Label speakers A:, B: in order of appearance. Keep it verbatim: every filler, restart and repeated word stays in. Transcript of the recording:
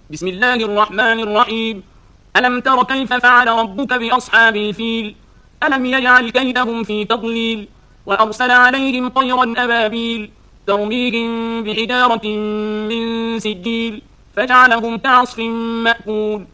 A: بسم الله الرحمن الرحيم. ألم تر كيف فعل ربك بأصحاب الفيل؟ ألم يجعل كيدهم في تضليل وأرسل عليهم طيرا أبابيل ترميهم بحجارة من سجيل فجعلهم كعصف مأكول